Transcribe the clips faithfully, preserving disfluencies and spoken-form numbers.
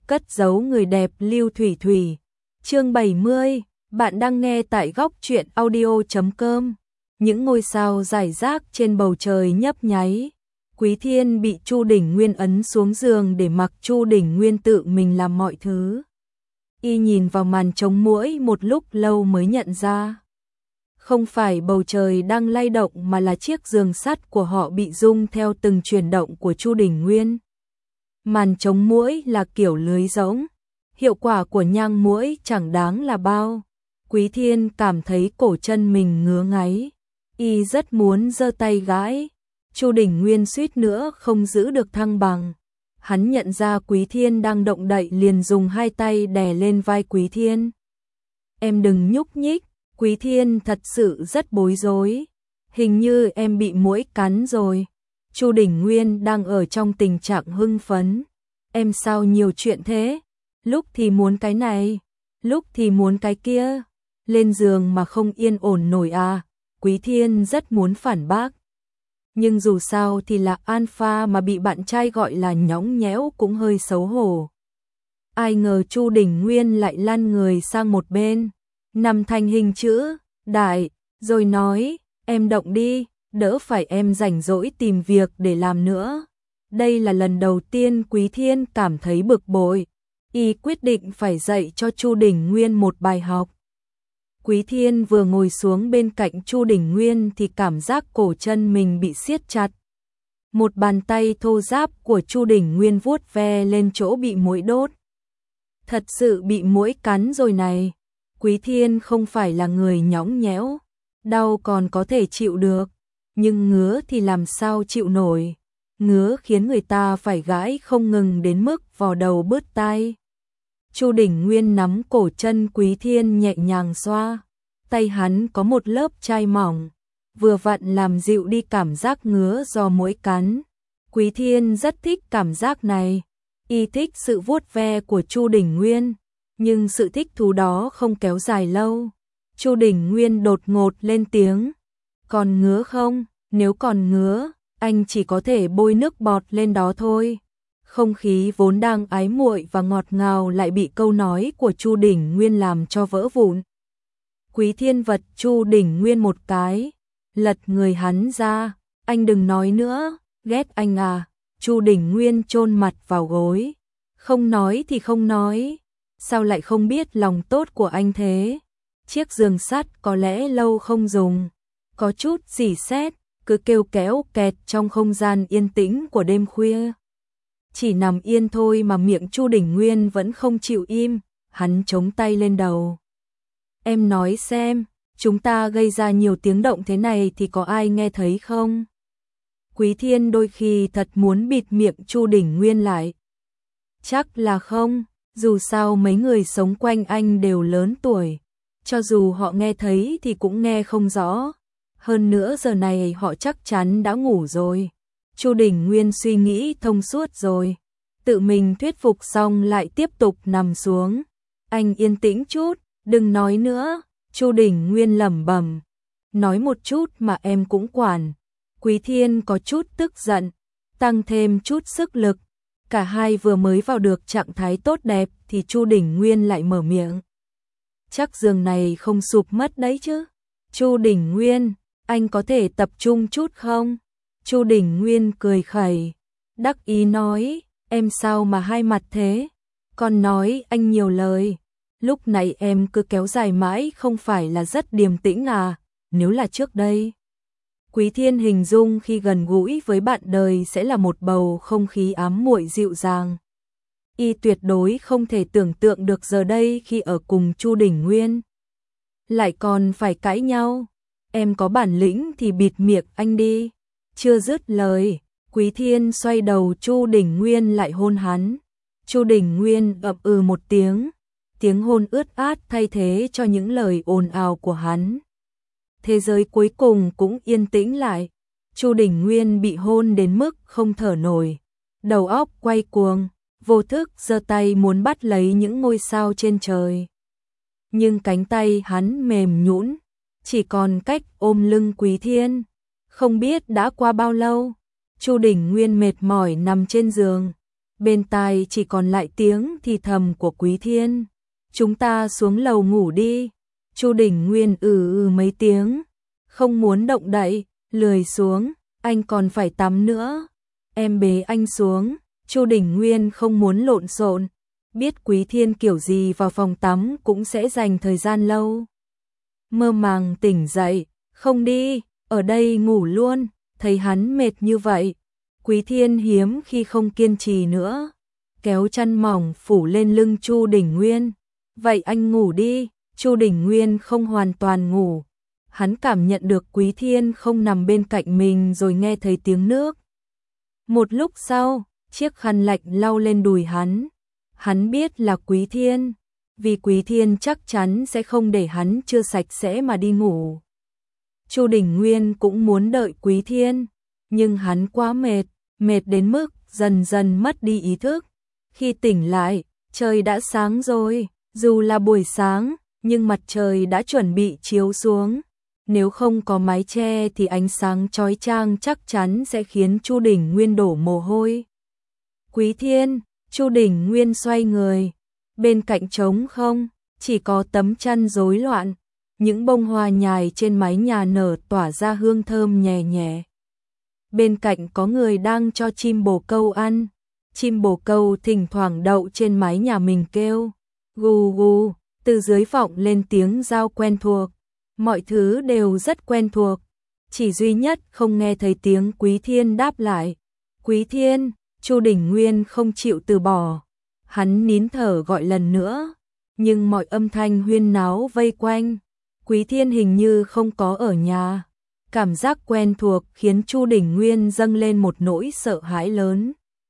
cất giấu người đẹp Lưu Thủy Thủy. Chương bảy mươi, bạn đang nghe tại góc truyện audio chấm com. Những ngôi sao rải rác trên bầu trời nhấp nháy. Quý Thiên bị Chu Đỉnh Nguyên ấn xuống giường để mặc Chu Đỉnh Nguyên tự mình làm mọi thứ. Y nhìn vào màn chống muỗi một lúc lâu mới nhận ra. Không phải bầu trời đang lay động mà là chiếc giường sắt của họ bị rung theo từng chuyển động của Chu Đỉnh Nguyên. Màn chống muỗi là kiểu lưới rỗng. Hiệu quả của nhang muỗi chẳng đáng là bao. Quý Thiên cảm thấy cổ chân mình ngứa ngáy. Y rất muốn giơ tay gãi. Chu Đỉnh Nguyên suýt nữa không giữ được thăng bằng. Hắn nhận ra Quý Thiên đang động đậy liền dùng hai tay đè lên vai Quý Thiên. Em đừng nhúc nhích. Quý Thiên thật sự rất bối rối. Hình như em bị muỗi cắn rồi. Chu Đỉnh Nguyên đang ở trong tình trạng hưng phấn. Em sao nhiều chuyện thế? Lúc thì muốn cái này, lúc thì muốn cái kia. Lên giường mà không yên ổn nổi à? Quý Thiên rất muốn phản bác. Nhưng dù sao thì là alpha mà bị bạn trai gọi là nhõng nhẽo cũng hơi xấu hổ. Ai ngờ Chu Đỉnh Nguyên lại lăn người sang một bên, nằm thành hình chữ đại, rồi nói, em động đi, đỡ phải em rảnh rỗi tìm việc để làm nữa. Đây là lần đầu tiên Quý Thiên cảm thấy bực bội. Y quyết định phải dạy cho Chu Đỉnh Nguyên một bài học. Quý Thiên vừa ngồi xuống bên cạnh Chu Đỉnh Nguyên thì cảm giác cổ chân mình bị siết chặt. Một bàn tay thô ráp của Chu Đỉnh Nguyên vuốt ve lên chỗ bị muỗi đốt. Thật sự bị muỗi cắn rồi này. Quý Thiên không phải là người nhõng nhẽo, đau còn có thể chịu được, nhưng ngứa thì làm sao chịu nổi. Ngứa khiến người ta phải gãi không ngừng đến mức vò đầu bứt tai. Chu Đỉnh Nguyên nắm cổ chân Quý Thiên nhẹ nhàng xoa, tay hắn có một lớp chai mỏng, vừa vặn làm dịu đi cảm giác ngứa do muỗi cắn. Quý Thiên rất thích cảm giác này, y thích sự vuốt ve của Chu Đỉnh Nguyên, nhưng sự thích thú đó không kéo dài lâu. Chu Đỉnh Nguyên đột ngột lên tiếng, còn ngứa không? Nếu còn ngứa, anh chỉ có thể bôi nước bọt lên đó thôi. Không khí vốn đang ái muội và ngọt ngào lại bị câu nói của Chu Đỉnh Nguyên làm cho vỡ vụn. Quý Thiên vật Chu Đỉnh Nguyên một cái, lật người hắn ra, anh đừng nói nữa, ghét anh à. Chu Đỉnh Nguyên chôn mặt vào gối, không nói thì không nói, sao lại không biết lòng tốt của anh thế. Chiếc giường sắt có lẽ lâu không dùng, có chút rỉ sét, cứ kêu kéo kẹt trong không gian yên tĩnh của đêm khuya. Chỉ nằm yên thôi mà miệng Chu Đỉnh Nguyên vẫn không chịu im, hắn chống tay lên đầu. Em nói xem, chúng ta gây ra nhiều tiếng động thế này thì có ai nghe thấy không? Quý Thiên đôi khi thật muốn bịt miệng Chu Đỉnh Nguyên lại. Chắc là không, dù sao mấy người sống quanh anh đều lớn tuổi, cho dù họ nghe thấy thì cũng nghe không rõ. Hơn nữa giờ này họ chắc chắn đã ngủ rồi. Chu Đỉnh Nguyên suy nghĩ thông suốt rồi, tự mình thuyết phục xong lại tiếp tục nằm xuống. Anh yên tĩnh chút, đừng nói nữa. Chu Đỉnh Nguyên lẩm bẩm, nói một chút mà em cũng quản. Quý Thiên có chút tức giận, tăng thêm chút sức lực. Cả hai vừa mới vào được trạng thái tốt đẹp thì Chu Đỉnh Nguyên lại mở miệng. Chắc giường này không sụp mất đấy chứ. Chu Đỉnh Nguyên, anh có thể tập trung chút không? Chu Đỉnh Nguyên cười khẩy, đắc ý nói, em sao mà hai mặt thế? Còn nói anh nhiều lời, lúc này em cứ kéo dài mãi không phải là rất điềm tĩnh à? Nếu là trước đây, Quý Thiên hình dung khi gần gũi với bạn đời sẽ là một bầu không khí ám muội dịu dàng. Y tuyệt đối không thể tưởng tượng được giờ đây khi ở cùng Chu Đỉnh Nguyên lại còn phải cãi nhau. Em có bản lĩnh thì bịt miệng anh đi. Chưa dứt lời, Quý Thiên xoay đầu Chu Đỉnh Nguyên lại hôn hắn. Chu Đỉnh Nguyên ậm ừ một tiếng, tiếng hôn ướt át thay thế cho những lời ồn ào của hắn. Thế giới cuối cùng cũng yên tĩnh lại. Chu Đỉnh Nguyên bị hôn đến mức không thở nổi, đầu óc quay cuồng, vô thức giơ tay muốn bắt lấy những ngôi sao trên trời. Nhưng cánh tay hắn mềm nhũn, chỉ còn cách ôm lưng Quý Thiên. Không biết đã qua bao lâu, Chu Đỉnh Nguyên mệt mỏi nằm trên giường, bên tai chỉ còn lại tiếng thì thầm của Quý Thiên. Chúng ta xuống lầu ngủ đi. Chu Đình Nguyên ừ ừ mấy tiếng, không muốn động đậy, lười xuống, anh còn phải tắm nữa. Em bế anh xuống. Chu Đình Nguyên không muốn lộn xộn, biết Quý Thiên kiểu gì vào phòng tắm cũng sẽ dành thời gian lâu. Mơ màng tỉnh dậy, không đi, ở đây ngủ luôn. Thấy hắn mệt như vậy, Quý Thiên hiếm khi không kiên trì nữa, kéo chăn mỏng phủ lên lưng Chu Đình Nguyên. Vậy anh ngủ đi. Chu Đình Nguyên không hoàn toàn ngủ, hắn cảm nhận được Quý Thiên không nằm bên cạnh mình rồi nghe thấy tiếng nước. Một lúc sau, chiếc khăn lạnh lau lên đùi hắn. Hắn biết là Quý Thiên, vì Quý Thiên chắc chắn sẽ không để hắn chưa sạch sẽ mà đi ngủ. Chu Đình Nguyên cũng muốn đợi Quý Thiên, nhưng hắn quá mệt, mệt đến mức dần dần mất đi ý thức. Khi tỉnh lại, trời đã sáng rồi, dù là buổi sáng, nhưng mặt trời đã chuẩn bị chiếu xuống. Nếu không có mái che thì ánh sáng chói chang chắc chắn sẽ khiến Chu Đình Nguyên đổ mồ hôi. Quý Thiên, Chu Đình Nguyên xoay người, bên cạnh trống không, chỉ có tấm chăn rối loạn, những bông hoa nhài trên mái nhà nở tỏa ra hương thơm nhẹ nhẹ. Bên cạnh có người đang cho chim bồ câu ăn, chim bồ câu thỉnh thoảng đậu trên mái nhà mình kêu, gù gù, từ dưới vọng lên tiếng giao quen thuộc. Mọi thứ đều rất quen thuộc, chỉ duy nhất không nghe thấy tiếng Quý Thiên đáp lại. Quý Thiên, Chu Đình Nguyên không chịu từ bỏ, hắn nín thở gọi lần nữa, nhưng mọi âm thanh huyên náo vây quanh, Quý Thiên hình như không có ở nhà. Cảm giác quen thuộc khiến Chu Đình Nguyên dâng lên một nỗi sợ hãi lớn.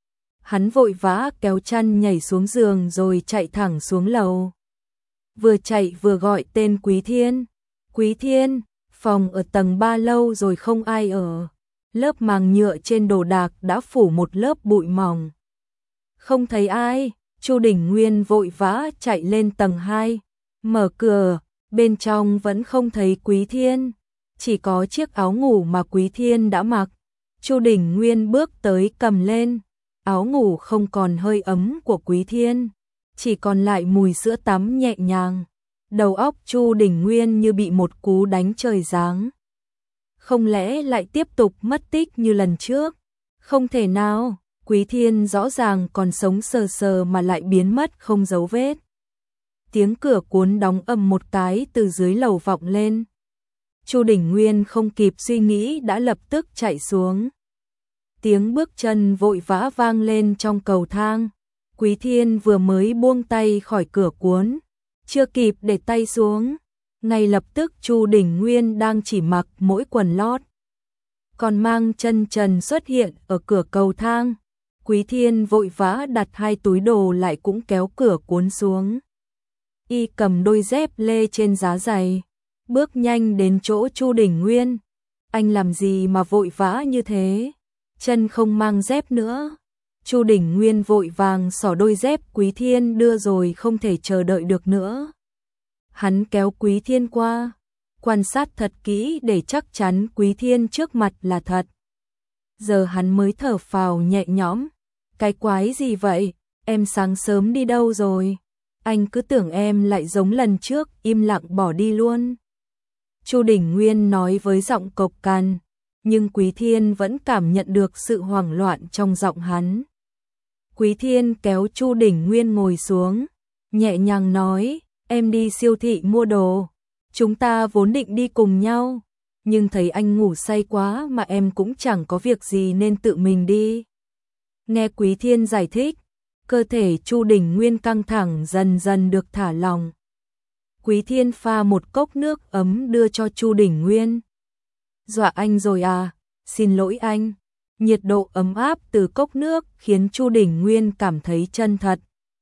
Hắn vội vã kéo chăn nhảy xuống giường rồi chạy thẳng xuống lầu. Vừa chạy vừa gọi tên Quý Thiên. Quý Thiên, phòng ở tầng ba lâu rồi không ai ở. Lớp màng nhựa trên đồ đạc đã phủ một lớp bụi mỏng. Không thấy ai, Chu Đình Nguyên vội vã chạy lên tầng hai. Mở cửa, bên trong vẫn không thấy Quý Thiên. Chỉ có chiếc áo ngủ mà Quý Thiên đã mặc. Chu Đình Nguyên bước tới cầm lên. Áo ngủ không còn hơi ấm của Quý Thiên, chỉ còn lại mùi sữa tắm nhẹ nhàng. Đầu óc Chu Đình Nguyên như bị một cú đánh trời giáng. Không lẽ lại tiếp tục mất tích như lần trước? Không thể nào, Quý Thiên rõ ràng còn sống sờ sờ mà lại biến mất không dấu vết. Tiếng cửa cuốn đóng ầm một cái từ dưới lầu vọng lên. Chu Đình Nguyên không kịp suy nghĩ đã lập tức chạy xuống. Tiếng bước chân vội vã vang lên trong cầu thang. Quý Thiên vừa mới buông tay khỏi cửa cuốn, chưa kịp để tay xuống, ngay lập tức Chu Đình Nguyên đang chỉ mặc mỗi quần lót, còn mang chân trần xuất hiện ở cửa cầu thang. Quý Thiên vội vã đặt hai túi đồ lại cũng kéo cửa cuốn xuống. Y cầm đôi dép lê trên giá giày, bước nhanh đến chỗ Chu Đình Nguyên. Anh làm gì mà vội vã như thế? Chân không mang dép nữa. Chu Đình Nguyên vội vàng xỏ đôi dép Quý Thiên đưa rồi không thể chờ đợi được nữa. Hắn kéo Quý Thiên qua, quan sát thật kỹ để chắc chắn Quý Thiên trước mặt là thật. Giờ hắn mới thở phào nhẹ nhõm. Cái quái gì vậy? Em sáng sớm đi đâu rồi? Anh cứ tưởng em lại giống lần trước im lặng bỏ đi luôn. Chu Đình Nguyên nói với giọng cộc cằn, nhưng Quý Thiên vẫn cảm nhận được sự hoảng loạn trong giọng hắn. Quý Thiên kéo Chu Đình Nguyên ngồi xuống, nhẹ nhàng nói, em đi siêu thị mua đồ. Chúng ta vốn định đi cùng nhau, nhưng thấy anh ngủ say quá mà em cũng chẳng có việc gì nên tự mình đi. Nghe Quý Thiên giải thích, cơ thể Chu Đình Nguyên căng thẳng dần dần được thả lỏng. Quý Thiên pha một cốc nước ấm đưa cho Chu Đình Nguyên. Dọa anh rồi à? Xin lỗi anh. Nhiệt độ ấm áp từ cốc nước khiến Chu Đình Nguyên cảm thấy chân thật.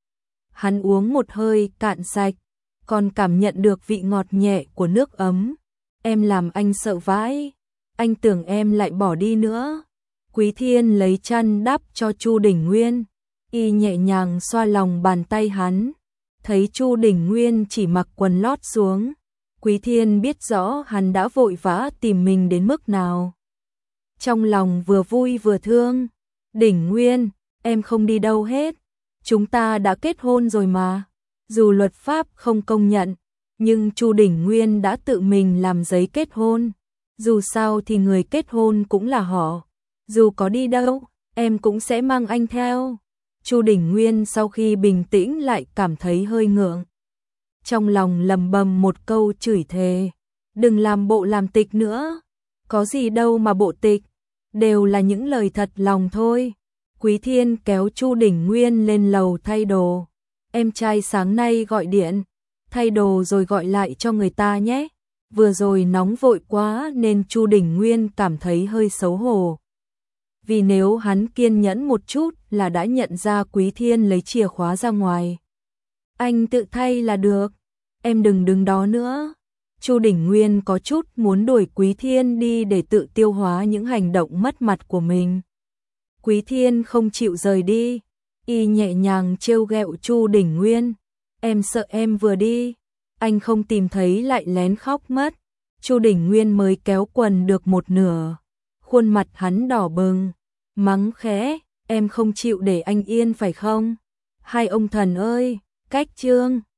Hắn uống một hơi cạn sạch, còn cảm nhận được vị ngọt nhẹ của nước ấm. Em làm anh sợ vãi, anh tưởng em lại bỏ đi nữa. Quý Thiên lấy chăn đắp cho Chu Đình Nguyên, y nhẹ nhàng xoa lòng bàn tay hắn. Thấy Chu Đình Nguyên chỉ mặc quần lót xuống, Quý Thiên biết rõ hắn đã vội vã tìm mình đến mức nào. Trong lòng vừa vui vừa thương. Đình Nguyên, em không đi đâu hết. Chúng ta đã kết hôn rồi mà. Dù luật pháp không công nhận, nhưng Chu Đỉnh Nguyên đã tự mình làm giấy kết hôn. Dù sao thì người kết hôn cũng là họ. Dù có đi đâu, em cũng sẽ mang anh theo. Chu Đỉnh Nguyên sau khi bình tĩnh lại cảm thấy hơi ngượng. Trong lòng lầm bầm một câu chửi thề. Đừng làm bộ làm tịch nữa. Có gì đâu mà bộ tịch. Đều là những lời thật lòng thôi. Quý Thiên kéo Chu Đỉnh Nguyên lên lầu thay đồ. Em trai sáng nay gọi điện. Thay đồ rồi gọi lại cho người ta nhé. Vừa rồi nóng vội quá nên Chu Đỉnh Nguyên cảm thấy hơi xấu hổ. Vì nếu hắn kiên nhẫn một chút là đã nhận ra Quý Thiên lấy chìa khóa ra ngoài. Anh tự thay là được. Em đừng đứng đó nữa. Chu Đỉnh Nguyên có chút muốn đuổi Quý Thiên đi để tự tiêu hóa những hành động mất mặt của mình. Quý Thiên không chịu rời đi. Y nhẹ nhàng trêu ghẹo Chu Đỉnh Nguyên. Em sợ em vừa đi, anh không tìm thấy lại lén khóc mất. Chu Đỉnh Nguyên mới kéo quần được một nửa. Khuôn mặt hắn đỏ bừng. Mắng khẽ, em không chịu để anh yên phải không? Hai ông thần ơi, cách chương.